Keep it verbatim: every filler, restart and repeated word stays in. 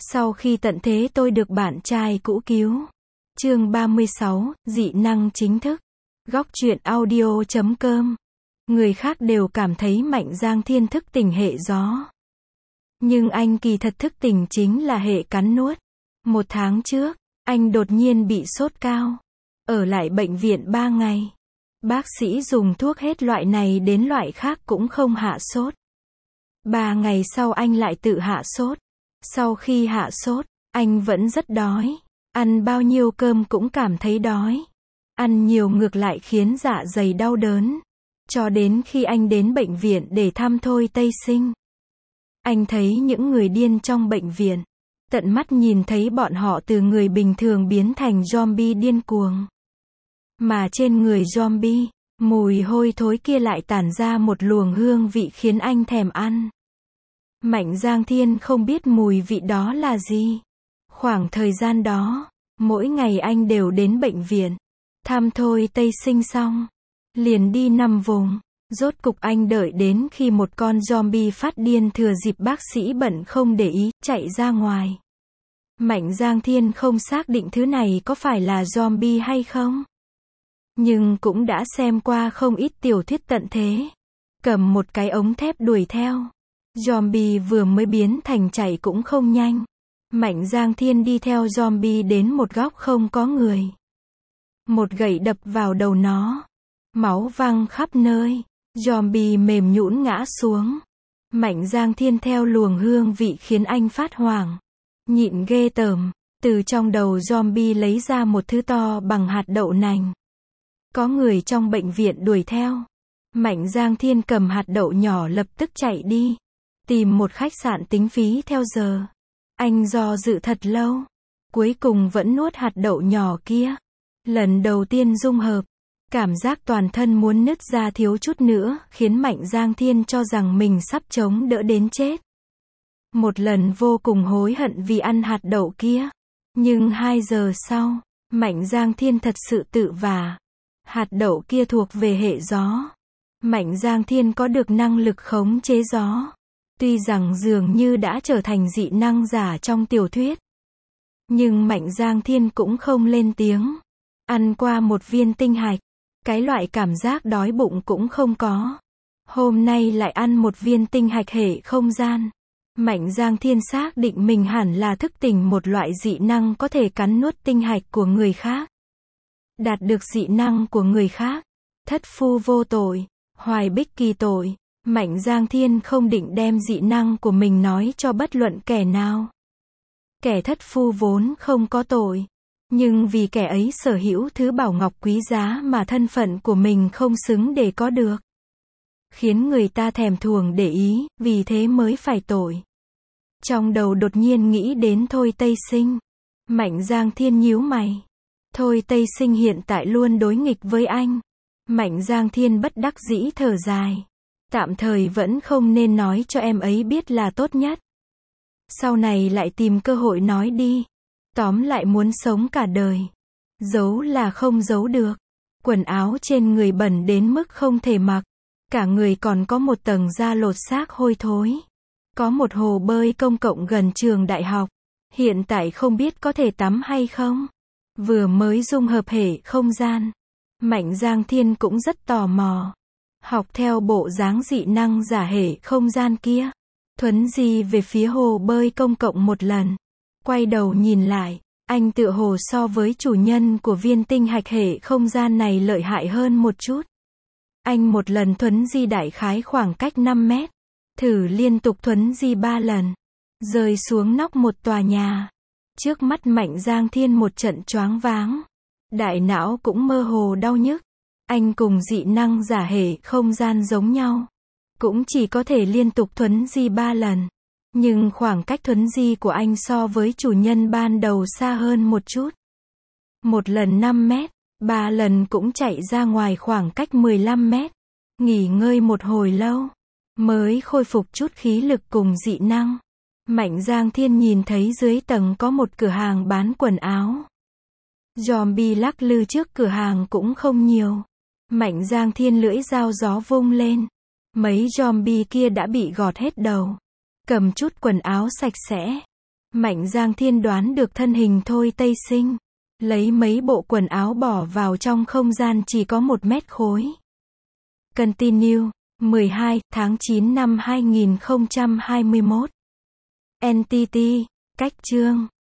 Sau khi tận thế tôi được bạn trai cũ cứu. Chương ba mươi sáu, dị năng chính thức. Góc truyện audio chấm com. Người khác đều cảm thấy Mạnh Giang Thiên thức tỉnh hệ gió. Nhưng anh kỳ thật thức tỉnh chính là hệ cắn nuốt. Một tháng trước, anh đột nhiên bị sốt cao. Ở lại bệnh viện ba ngày. Bác sĩ dùng thuốc hết loại này đến loại khác cũng không hạ sốt. Ba ngày sau anh lại tự hạ sốt. Sau khi hạ sốt, anh vẫn rất đói. Ăn bao nhiêu cơm cũng cảm thấy đói. Ăn nhiều ngược lại khiến dạ dày đau đớn. Cho đến khi anh đến bệnh viện để thăm Thôi Tây Sinh. Anh thấy những người điên trong bệnh viện. Tận mắt nhìn thấy bọn họ từ người bình thường biến thành zombie điên cuồng. Mà trên người zombie, mùi hôi thối kia lại tản ra một luồng hương vị khiến anh thèm ăn. Mạnh Giang Thiên không biết mùi vị đó là gì. Khoảng thời gian đó, mỗi ngày anh đều đến bệnh viện, thăm Thôi Tây Sinh xong, liền đi nằm vùng. Rốt cục anh đợi đến khi một con zombie phát điên thừa dịp bác sĩ bận không để ý, chạy ra ngoài. Mạnh Giang Thiên không xác định thứ này có phải là zombie hay không. Nhưng cũng đã xem qua không ít tiểu thuyết tận thế. Cầm một cái ống thép đuổi theo. Zombie vừa mới biến thành chạy cũng không nhanh. Mạnh Giang Thiên đi theo zombie đến một góc không có người. Một gậy đập vào đầu nó. Máu văng khắp nơi. Zombie mềm nhũn ngã xuống. Mạnh Giang Thiên theo luồng hương vị khiến anh phát hoảng. Nhịn ghê tởm. Từ trong đầu zombie lấy ra một thứ to bằng hạt đậu nành. Có người trong bệnh viện đuổi theo. Mạnh Giang Thiên cầm hạt đậu nhỏ lập tức chạy đi. Tìm một khách sạn tính phí theo giờ. Anh do dự thật lâu. Cuối cùng vẫn nuốt hạt đậu nhỏ kia. Lần đầu tiên dung hợp. Cảm giác toàn thân muốn nứt ra thiếu chút nữa, khiến Mạnh Giang Thiên cho rằng mình sắp chống đỡ đến chết. Một lần vô cùng hối hận vì ăn hạt đậu kia. Nhưng hai giờ sau, Mạnh Giang Thiên thật sự tự vả. Hạt đậu kia thuộc về hệ gió. Mạnh Giang Thiên có được năng lực khống chế gió. Tuy rằng dường như đã trở thành dị năng giả trong tiểu thuyết. Nhưng Mạnh Giang Thiên cũng không lên tiếng. Ăn qua một viên tinh hạch. Cái loại cảm giác đói bụng cũng không có. Hôm nay lại ăn một viên tinh hạch hệ không gian. Mạnh Giang Thiên xác định mình hẳn là thức tỉnh một loại dị năng có thể cắn nuốt tinh hạch của người khác. Đạt được dị năng của người khác. Thất phu vô tội. Hoài bích kỳ tội. Mạnh Giang Thiên không định đem dị năng của mình nói cho bất luận kẻ nào. Kẻ thất phu vốn không có tội. Nhưng vì kẻ ấy sở hữu thứ bảo ngọc quý giá mà thân phận của mình không xứng để có được. Khiến người ta thèm thuồng để ý, vì thế mới phải tội. Trong đầu đột nhiên nghĩ đến Thôi Tây Sinh. Mạnh Giang Thiên nhíu mày. Thôi Tây Sinh hiện tại luôn đối nghịch với anh. Mạnh Giang Thiên bất đắc dĩ thở dài. Tạm thời vẫn không nên nói cho em ấy biết là tốt nhất. Sau này lại tìm cơ hội nói đi. Tóm lại muốn sống cả đời. Giấu là không giấu được. Quần áo trên người bẩn đến mức không thể mặc. Cả người còn có một tầng da lột xác hôi thối. Có một hồ bơi công cộng gần trường đại học. Hiện tại không biết có thể tắm hay không. Vừa mới dung hợp hệ không gian. Mạnh Giang Thiên cũng rất tò mò. Học theo bộ dáng dị năng giả hệ không gian kia. Thuấn di về phía hồ bơi công cộng một lần. Quay đầu nhìn lại, anh tựa hồ so với chủ nhân của viên tinh hạch hệ không gian này lợi hại hơn một chút. Anh một lần thuấn di đại khái khoảng cách năm mét. Thử liên tục thuấn di ba lần. Rơi xuống nóc một tòa nhà. Trước mắt Mạnh Giang Thiên một trận choáng váng. Đại não cũng mơ hồ đau nhức. Anh cùng dị năng giả hệ không gian giống nhau. Cũng chỉ có thể liên tục thuấn di ba lần. Nhưng khoảng cách thuấn di của anh so với chủ nhân ban đầu xa hơn một chút. Một lần năm mét, ba lần cũng chạy ra ngoài khoảng cách mười lăm mét. Nghỉ ngơi một hồi lâu, mới khôi phục chút khí lực cùng dị năng. Mạnh Giang Thiên nhìn thấy dưới tầng có một cửa hàng bán quần áo. Zombie lắc lư trước cửa hàng cũng không nhiều. Mạnh Giang Thiên lưỡi dao gió vung lên. Mấy zombie kia đã bị gọt hết đầu. Cầm chút quần áo sạch sẽ. Mạnh Giang Thiên đoán được thân hình Thôi Tây Sinh. Lấy mấy bộ quần áo bỏ vào trong không gian chỉ có một mét khối. Continue. mười hai tháng chín năm hai nghìn không trăm hai mươi mốt. en tê tê. Cách chương.